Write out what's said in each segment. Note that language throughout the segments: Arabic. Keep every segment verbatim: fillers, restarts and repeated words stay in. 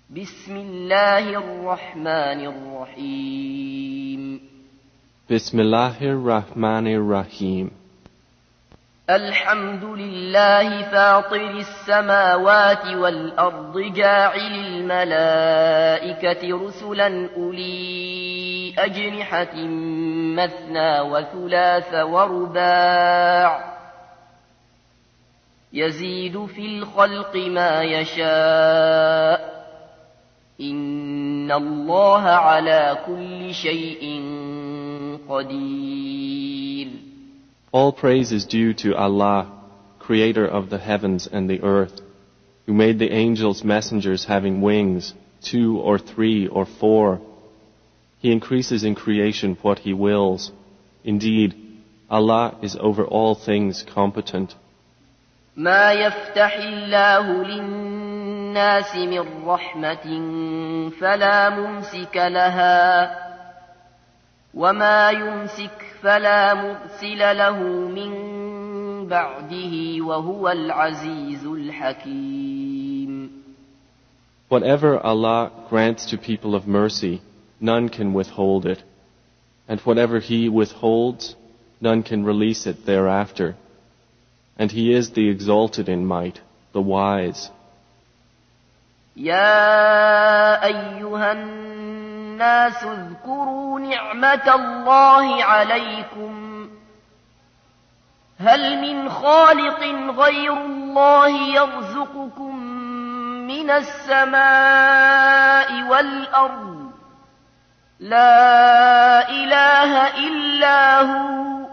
بسم الله الرحمن الرحيم بسم الله الرحمن الرحيم الحمد لله فاطر السماوات والأرض جاعل الملائكة رسلا أولي أجنحة مثنى وثلاث ورباع يزيد في الخلق ما يشاء إن الله على كل شيء قدير. All praise is due to Allah, creator of the heavens and the earth, who made the angels messengers having wings, two or three or four. He increases in creation what He wills. Indeed, Allah is over all things competent. ما يفتح الله للناس من رحمة فلا ممسك لها وما يمسك فلا مرسل له من بعده وهو العزيز الحكيم. Whatever Allah grants to people of mercy, none can withhold it. And whatever He withholds, none can release it thereafter. And He is the exalted in might, the wise. يا أيها الناس اذكروا نعمة الله عليكم هل من خالق غير الله يرزقكم من السماء والأرض لا إله إلا هو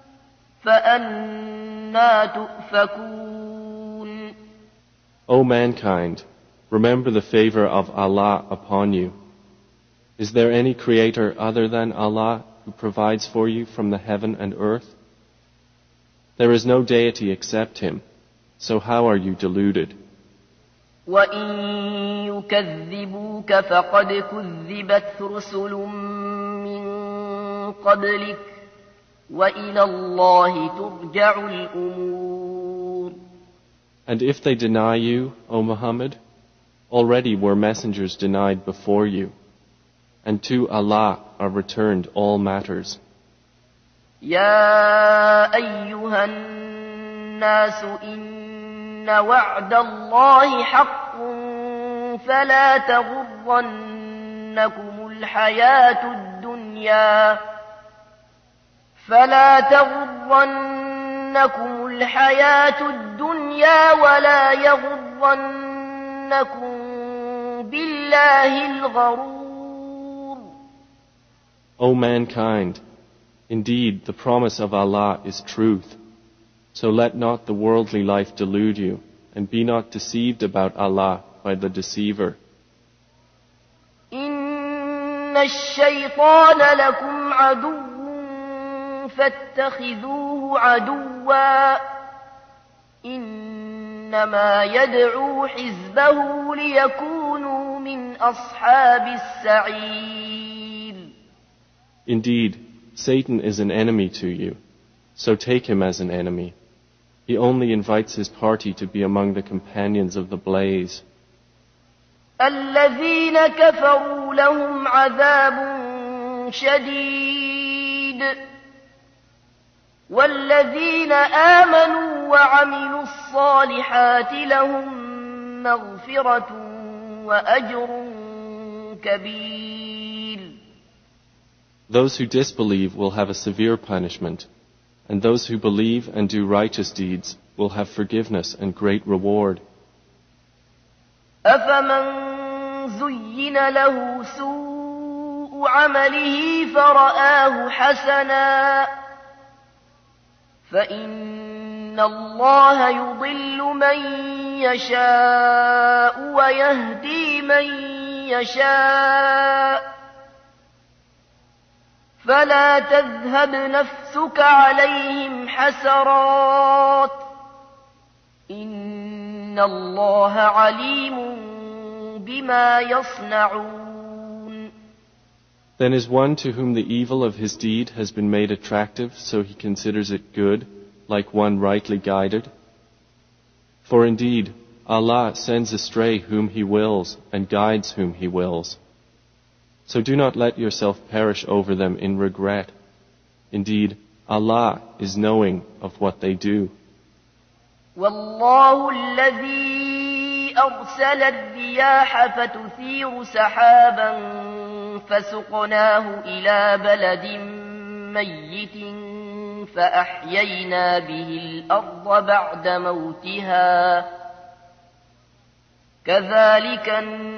فأنى تؤفكون. O mankind, remember the favor of Allah upon you. Is there any creator other than Allah who provides for you from the heaven and earth? There is no deity except Him, so how are you deluded? وَإِن يُكَذِّبُوكَ فَقَدْ كُذِّبَتْ رُسُلٌ مِّن قَبْلِكَ وَإِلَى اللَّهِ تُرْجَعُ الْأُمُورُ. And if they deny you, O Muhammad, already were messengers denied before you, and to Allah are returned all matters. يا أيها الناس إن وعد الله حق فلا تغرنكم الحياة الدنيا فلا تغرنكم الحياة الدنيا ولا يغرنكم بالله الغرور. O mankind, indeed the promise of Allah is truth, so let not the worldly life delude you, and be not deceived about Allah by the deceiver. إن الشيطان لكم عدو فاتخذوه عدوا إنما يدعو حزبه ليكونوا من أصحاب السعير. Indeed, Satan is an enemy to you, so take him as an enemy. He only invites his party to be among the companions of the blaze. الذين كفروا لهم عذاب شديد والذين آمنوا وعملوا الصالحات لهم مغفرة وأجر كبير. Those who disbelieve will have a severe punishment, and those who believe and do righteous deeds will have forgiveness and great reward. أفمن زين له سوء عمله فرآه حسنا فإن الله يضل من يشاء ويهدي من يشاء فلا تذهب نفسك عليهم حسرات إن الله عليم بما يصنعون. Then is one to whom the evil of his deed has been made attractive, so he considers it good, like one rightly guided? For indeed, Allah sends astray whom He wills and guides whom He wills. So do not let yourself perish over them in regret. Indeed, Allah is knowing of what they do. والله الذي أرسل الرياح فتثير سحابا فسقناه إلى بلد ميت فأحيينا به الأرض بعد موتها كذلك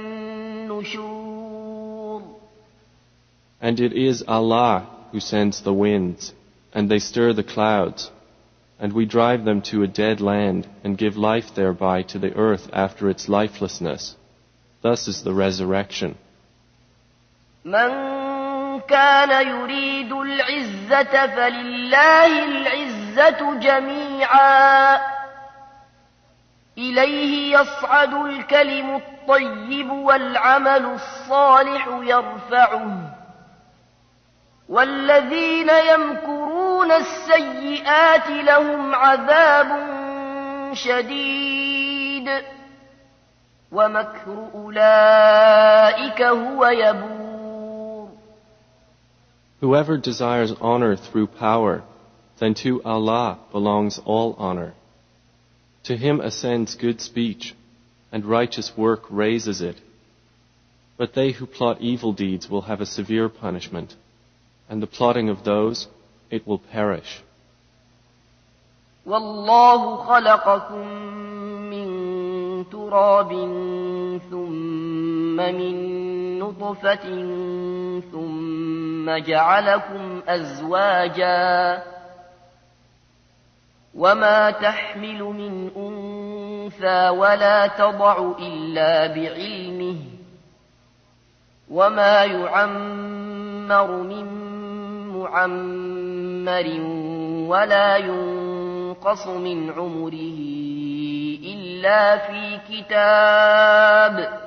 النشور. And it is Allah who sends the winds, and they stir the clouds, and we drive them to a dead land and give life thereby to the earth after its lifelessness. Thus is the resurrection. من كان يريد العزة فلله العزة جميعا إليه يصعد الكلم الطيب والعمل الصالح يرفعه والذين يمكرون السيئات لهم عذاب شديد ومكر أولئك هو يبور. Whoever desires honor through power, then to Allah belongs all honor. To Him ascends good speech, and righteous work raises it. But they who plot evil deeds will have a severe punishment, and the plotting of those, it will perish. والله خلقكم من تراب ثم من نطفة ثم جعلكم أزواجا وما تحمل من أنثى ولا تضع إلا بعلمه وما يعمر من معمر ولا ينقص من عمره إلا في كتاب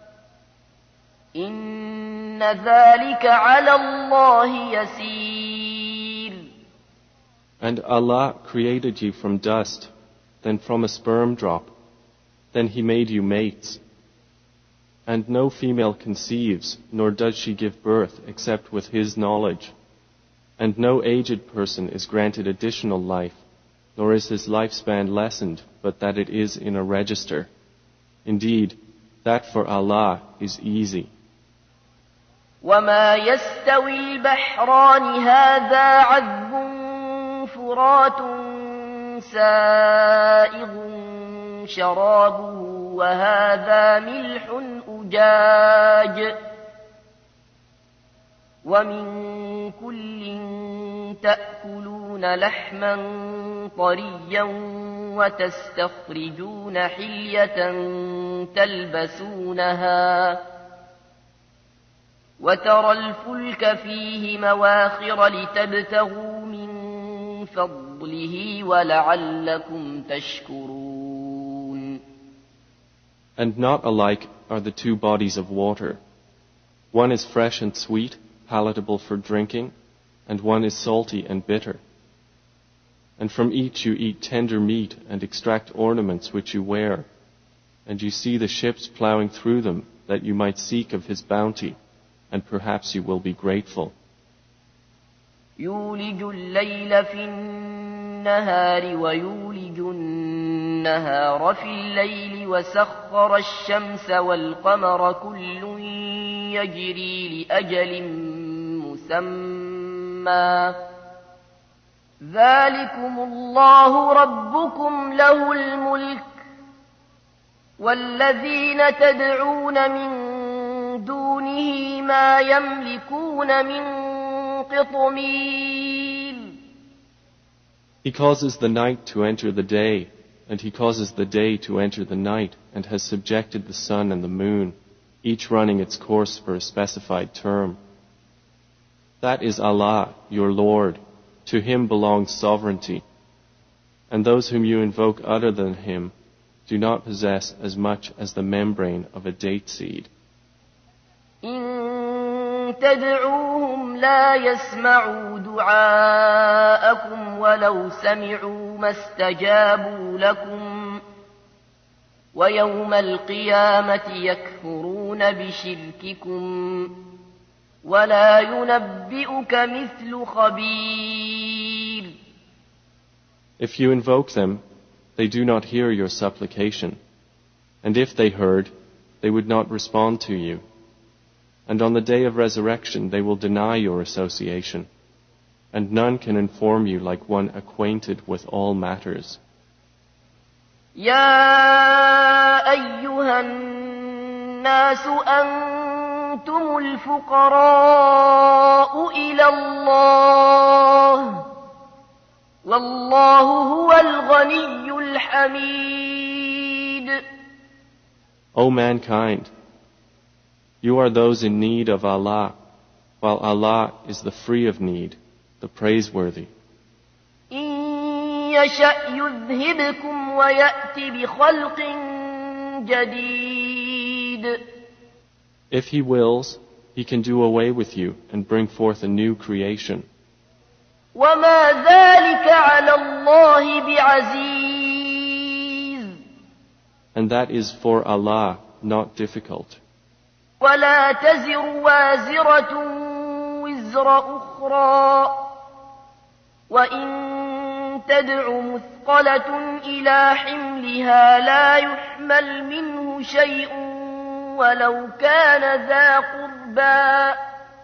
إن ذلك على الله يسير. And Allah created you from dust, then from a sperm drop, then He made you mates. And no female conceives, nor does she give birth except with His knowledge. And no aged person is granted additional life, nor is his lifespan lessened, but that it is in a register. Indeed, that for Allah is easy. وما يستوي البحران هذا عذب فرات سائغ شرابه وهذا ملح أجاج ومن كل تأكلون لحما طريا وتستخرجون حلية تلبسونها وترى الفلك فيه مواخر لتبتغوا من فضله ولعلكم تشكرون. And not alike are the two bodies of water. One is fresh and sweet, palatable for drinking, and one is salty and bitter. And from each you eat tender meat and extract ornaments which you wear, and you see the ships plowing through them that you might seek of His bounty, and perhaps you will be grateful. يولج الليل في النهار ويولج النهار في الليل وسخر الشمس والقمر كل يجري لأجل مسمى ذلكم الله ربكم له الملك والذين تدعون من دونه ما يملكون من قطمير. He causes the night to enter the day, and He causes the day to enter the night, and has subjected the sun and the moon, each running its course for a specified term. That is Allah, your Lord. To Him belongs sovereignty. And those whom you invoke other than Him do not possess as much as the membrane of a date seed. إن تدعوهم لا يسمعوا دعاءكم ولو سمعوا ما استجابوا لكم ويوم القيامة يكفرون بشرككم ولا ينبئك مثل خبير. If you invoke them, they do not hear your supplication, and if they heard, they would not respond to you. And on the day of resurrection they will deny your association, and none can inform you like one acquainted with all matters. يا أيها الناس أنتم الفقراء إلى الله والله هو الغني الحميد. O mankind, you are those in need of Allah, while Allah is the free of need, the praiseworthy. إن يشأ يذهبكم ويأتي بخلق جديد. If He wills, He can do away with you and bring forth a new creation. وما ذلك على الله بعزيز. And that is for Allah not difficult. ولا تزر وازرة وزر أخرى وإن تدع مثقلة إلى حملها لا يحمل منه شيء ولو كان ذا قربى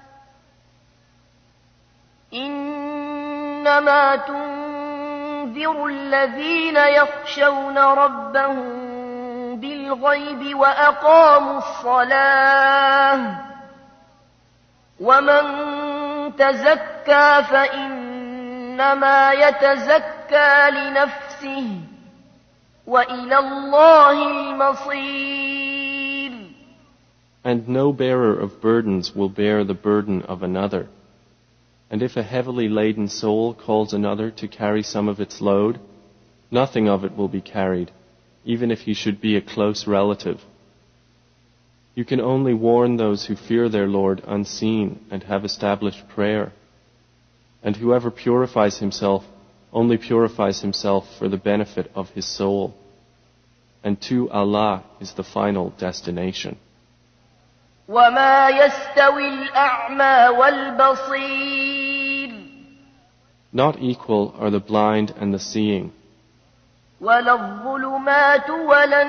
إنما تنذر الذين يخشون ربهم بالغيب وأقاموا الصلاة ومن تزكى فإنما يتزكى لنفسه وإلى الله المصير. And no bearer of burdens will bear the burden of another. And if a heavily laden soul calls another to carry some of its load, nothing of it will be carried, even if he should be a close relative. You can only warn those who fear their Lord unseen and have established prayer. And whoever purifies himself only purifies himself for the benefit of his soul. And to Allah is the final destination. وما يستوي الأعمى والبصير. Not equal are the blind and the seeing. ولا الظلمات ولا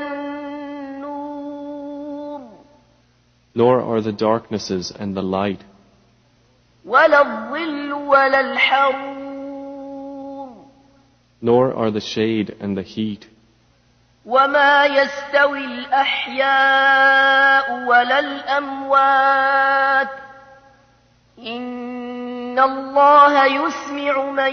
النور. Nor are the darknesses and the light. ولا الظل ولا الحرور. Nor are the shade and the heat. وما يستوي الأحياء ولا الأموات إن الله يسمع من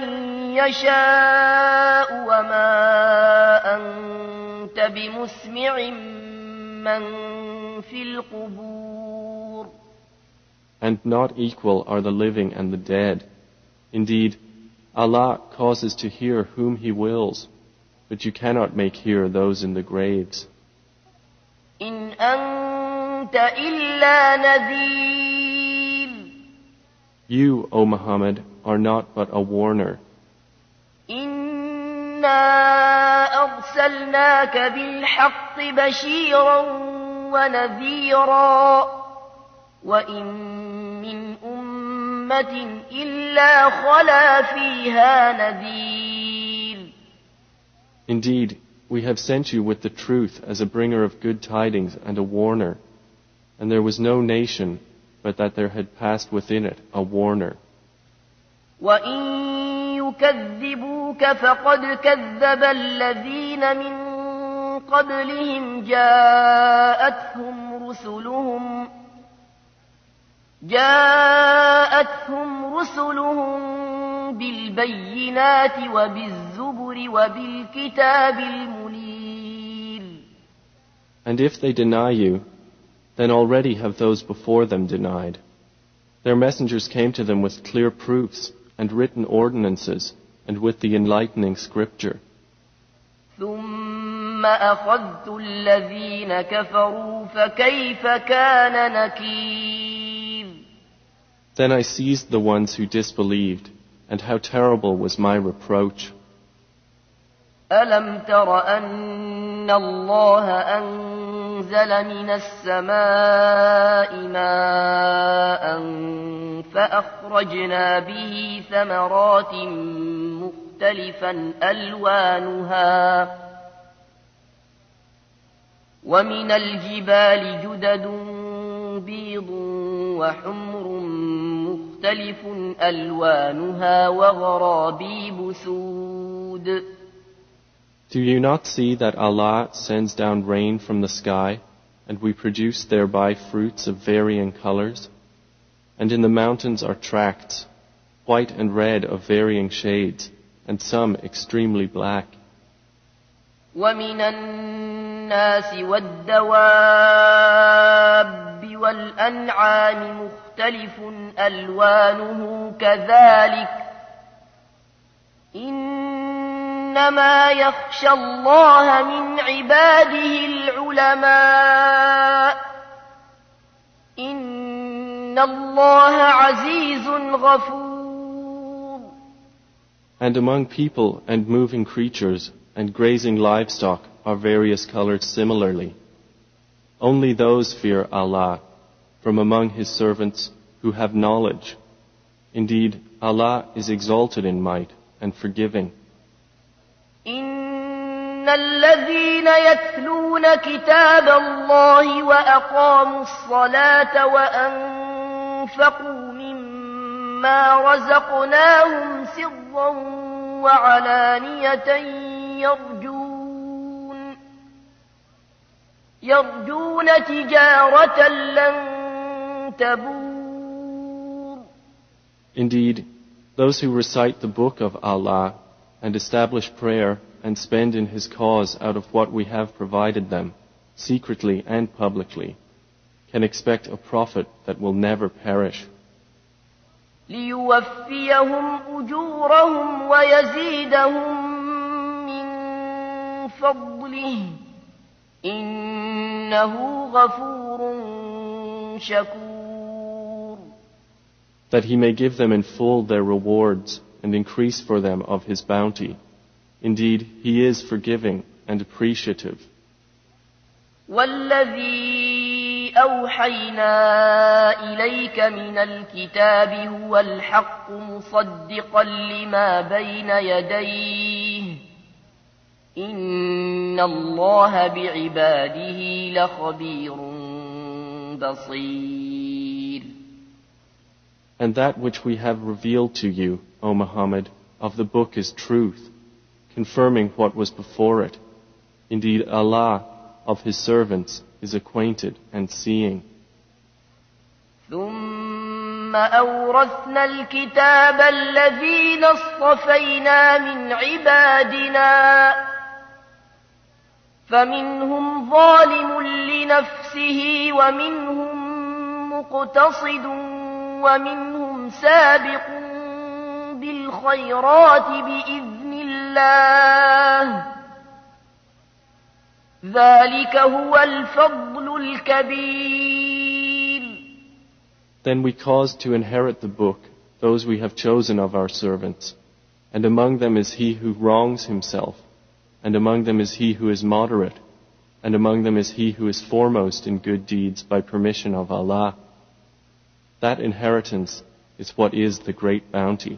يشاء وما أنت بمسمع من في القبور. And not equal are the living and the dead. Indeed, Allah causes to hear whom He wills, but you cannot make hear those in the graves. إن أنت إلا نذير. You, O Muhammad, are not but a warner. إنا أرسلناك بالحق بشيرا ونذيرا وإن من أمة إلا خلا فيها نذير. Indeed, we have sent you with the truth as a bringer of good tidings and a warner, and there was no nation but that there had passed within it a warner. وَإِن يُكَذِّبُوكَ فَقَدْ كَذَّبَ الَّذِينَ مِن قَبْلِهِمْ جَاءَتْهُمْ رُسُلُهُمْ جاءتهم رسلهم بالبينات وبالزبر وبالكتاب المنير. And if they deny you, then already have those before them denied. Their messengers came to them with clear proofs and written ordinances and with the enlightening scripture. ثم أخذت الذين كفروا فكيف كان نكير. Then I seized the ones who disbelieved, and how terrible was my reproach. ألم تر أن الله أنزل من السماء ماء فأخرجنا به ثمرات مختلفا ألوانها ومن الجبال جدد بيض وحمر مختلف ألوانها وغرابيب سود. Do you not see that Allah sends down rain from the sky, and we produce thereby fruits of varying colors? And in the mountains are tracts, white and red of varying shades, and some extremely black. وَمِنَ النَّاسِ وَالدَّوَابِّ وَالْأَنْعَامِ مُخْتَلِفٌ أَلْوَانُهُ كَذَلِكَ إِنَّمَا يَخْشَى اللَّهَ مِنْ عِبَادِهِ الْعُلَمَاءُ إِنَّ اللَّهَ عَزِيزٌ غَفُورٌ. And among people and moving creatures and grazing livestock are various colored similarly. Only those fear Allah from among His servants who have knowledge. Indeed, Allah is exalted in might and forgiving. إن الذين يتلون كتاب الله وأقاموا الصلاة وأنفقوا مما رزقناهم سرا وعلانية يرجون يرجون تجارة لن تبور. Indeed, those who recite the book of Allah and establish prayer and spend in His cause out of what we have provided them, secretly and publicly, can expect a profit that will never perish. ليوفيهم أجورهم ويزيدهم من فضله إنه غفور شكور. That He may give them in full their rewards and increase for them of His bounty. Indeed, He is forgiving and appreciative. والذي أوحينا إليك من الكتاب هو الحق مصدقا لما بين يديه إن الله بعباده لخبير بصير. And that which we have revealed to you, O Muhammad, of the book is truth, confirming what was before it. Indeed, Allah of His servants is acquainted and seeing. ثم أورثنا الكتاب الذين اصطفينا من عبادنا فمنهم ظالم لنفسه ومنهم مقتصد ومنهم سابق بالخيرات بإذن الله ذلك هو الفضل الكبير. Then we caused to inherit the book those we have chosen of our servants, and among them is he who wrongs himself, and among them is he who is moderate, and among them is he who is foremost in good deeds by permission of Allah. That inheritance is what is the great bounty.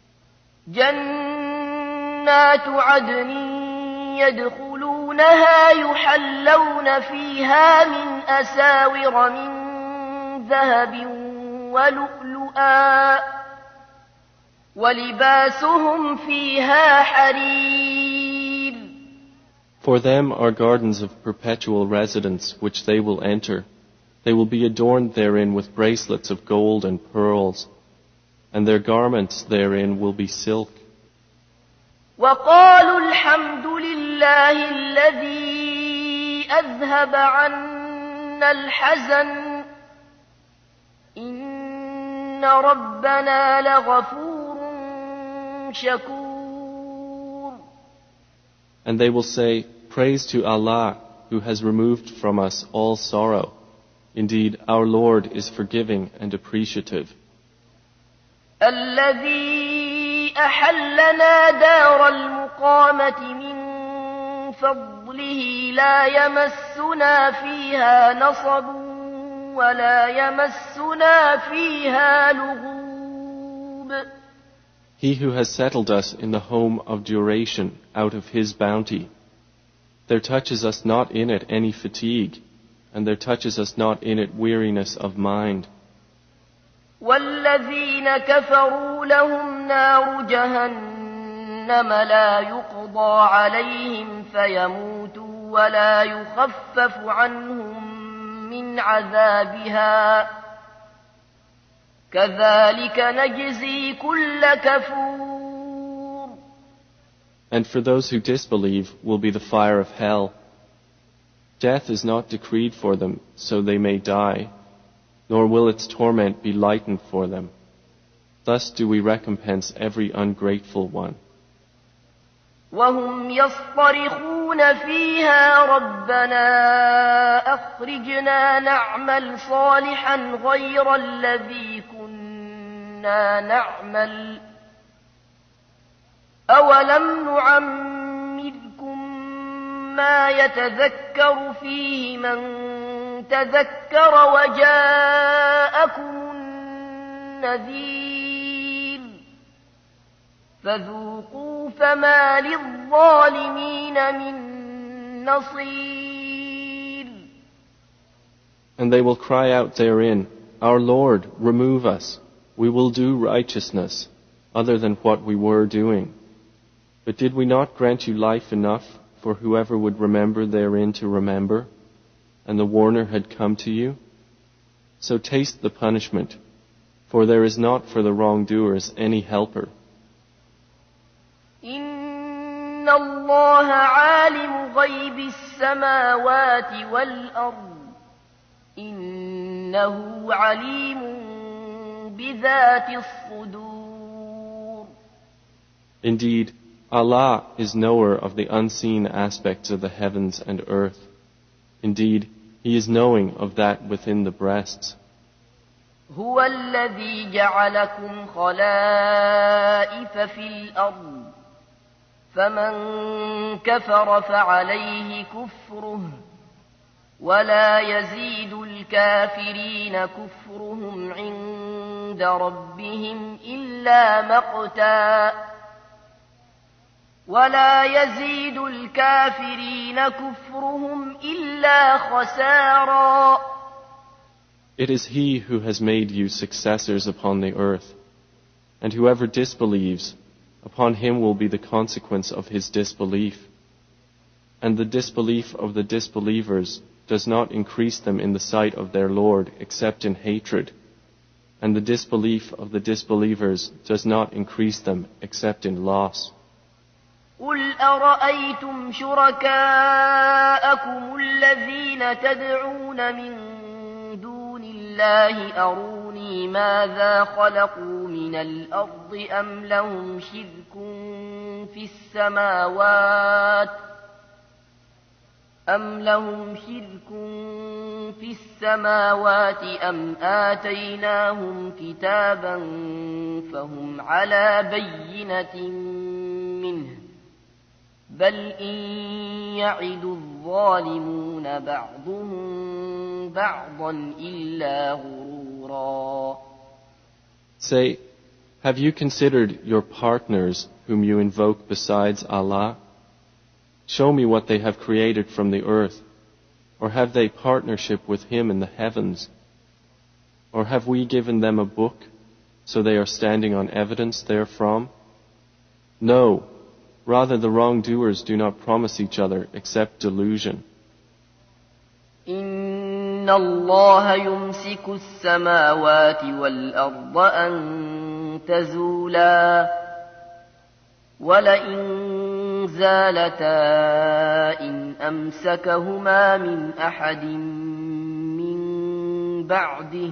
جنات عدن يدخلونها يحلون فيها من أساور من ذهب ولؤلؤا ولباسهم فيها حرير. For them are gardens of perpetual residence which they will enter. They will be adorned therein with bracelets of gold and pearls, and their garments therein will be silk. وقالوا الحمد لله الذي أذهب عنا الحزن إن ربنا لغفور شكور. And they will say, praise to Allah who has removed from us all sorrow. Indeed, our Lord is forgiving and appreciative. الذي أحلنا دار المقامة من فضله لا يمسنا فيها نصب ولا يمسنا فيها لغوب. He who has settled us in the home of duration out of His bounty, there touches us not in it any fatigue, and there touches us not in it weariness of mind. والذين كفروا لهم نار جهنم لا يقضى عليهم فيموتوا ولا يخفف عنهم من عذابها كذلك نجزي كل كفور. And for those who disbelieve will be the fire of hell. Death is not decreed for them so they may die, nor will its torment be lightened for them. Thus do we recompense every ungrateful one. وهم يصطرخون فيها ربنا أخرجنا نعمل صالحا غير الذي كنا نعمل أولم نعمركم ما يتذكر فيه من تذكر وجاءكم النذير فذوقوا فما للظالمين من نصير. And they will cry out therein, Our Lord, remove us. We will do righteousness, other than what we were doing. But did we not grant you life enough for whoever would remember therein to remember, and the warner had come to you? So taste the punishment, for there is not for the wrongdoers any helper. إن الله عالم غيب السماوات والأرض إنه عليم بذات الصدور. Indeed, Allah is knower of the unseen aspects of the heavens and earth. Indeed, He is knowing of that within the breasts. هو الذي جعلكم خلائف في الأرض فمن كفر فعليه كفره ولا يزيد الكافرين كفرهم عند ربهم إلا مقتا ولا يزيد الكافرين كفرهم إلا خسارا. It is He who has made you successors upon the earth, and whoever disbelieves, upon him will be the consequence of his disbelief. And the disbelief of the disbelievers does not increase them in the sight of their Lord except in hatred, and the disbelief of the disbelievers does not increase them except in loss. قل أرأيتم شركاءكم الذين تدعون من دون الله أروني ماذا خلقوا من الأرض أم لهم شرك في السماوات أم لهم شرك في السماوات أم آتيناهم كتابا فهم على بينة منه بل إن يعد الظالمون بعضهم بعضا إلا غرورا. Say, have you considered your partners whom you invoke besides Allah? Show me what they have created from the earth, or have they partnership with Him in the heavens? Or have we given them a book, so they are standing on evidence therefrom? No. Rather, the wrongdoers do not promise each other except delusion. إن الله يمسك السماوات والأرض أن تزولا ولئن زالتا إن أمسكهما من أحد من بعده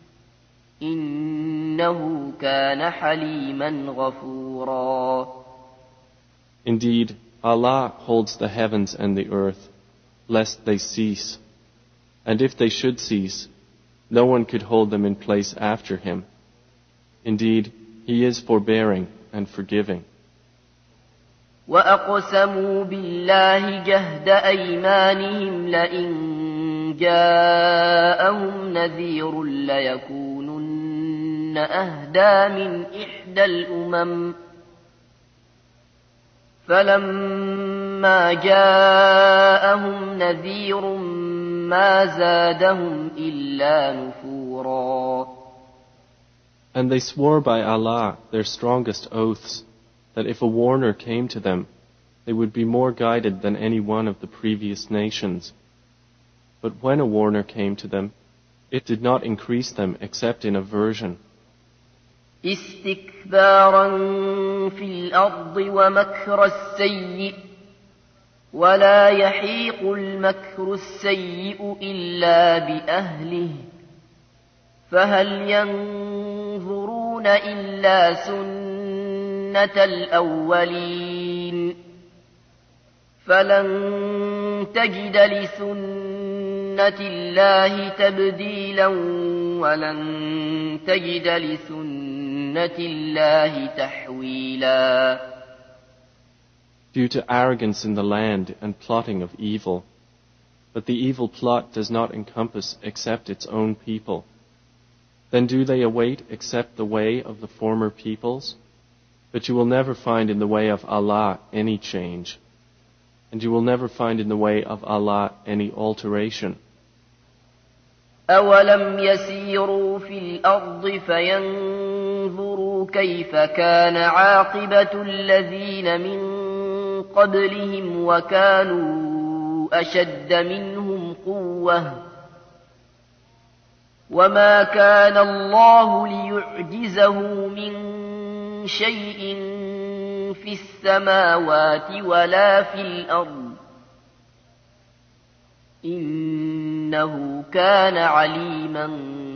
إنه كان حليما غفورا. Indeed, Allah holds the heavens and the earth, lest they cease. And if they should cease, no one could hold them in place after Him. Indeed, He is forbearing and forgiving. وأقسموا بالله جهد أيمانهم لئن جاءهم نذير ليكونن أهدى من إحدى الأمم فلما جاءهم نذير ما زادهم إلا نفورا. And they swore by Allah their strongest oaths, that if a warner came to them, they would be more guided than any one of the previous nations. But when a warner came to them, it did not increase them except in aversion. استكبارا في الأرض ومكر السيء ولا يحيق المكر السيء إلا بأهله فهل ينظرون إلا سنة الأولين فلن تجد لسنة الله تبديلا ولن تجد لسنة الله تحويلا. Due to arrogance in the land and plotting of evil, but the evil plot does not encompass except its own people. Then do they await except the way of the former peoples? But you will never find in the way of Allah any change, and you will never find in the way of Allah any alteration. أولم يسيروا في الأرض فينظروا كيف كان عاقبة الذين من قبلهم وكانوا أشد منهم قوة وما كان الله ليعجزه من شيء في السماوات ولا في الأرض إنه كان عليما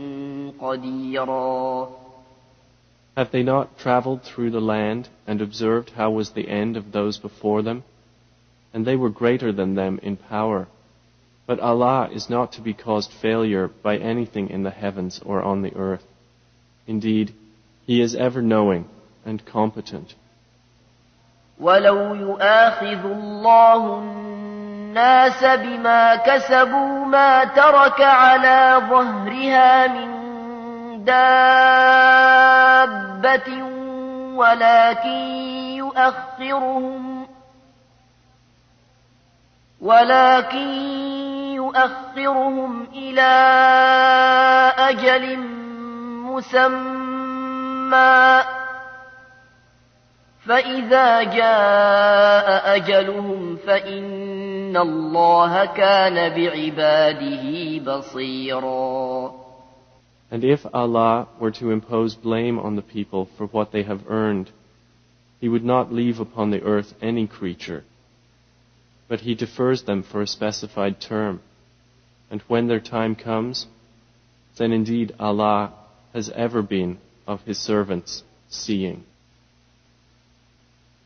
قديرا. Have they not traveled through the land and observed how was the end of those before them? And they were greater than them in power. But Allah is not to be caused failure by anything in the heavens or on the earth. Indeed, He is ever knowing and competent. وَلَوْ يُؤَاخِذُ اللَّهُ النَّاسَ بِمَا كَسَبُوا مَا تَرَكَ عَلَى ظَهْرِهَا مِنْ دابة ولكن يؤخرهم ولكن يؤخرهم إلى أجل مسمى فإذا جاء أجلهم فإن الله كان بعباده بصيرا. And if Allah were to impose blame on the people for what they have earned, He would not leave upon the earth any creature. But He defers them for a specified term. And when their time comes, then indeed Allah has ever been of His servants seeing.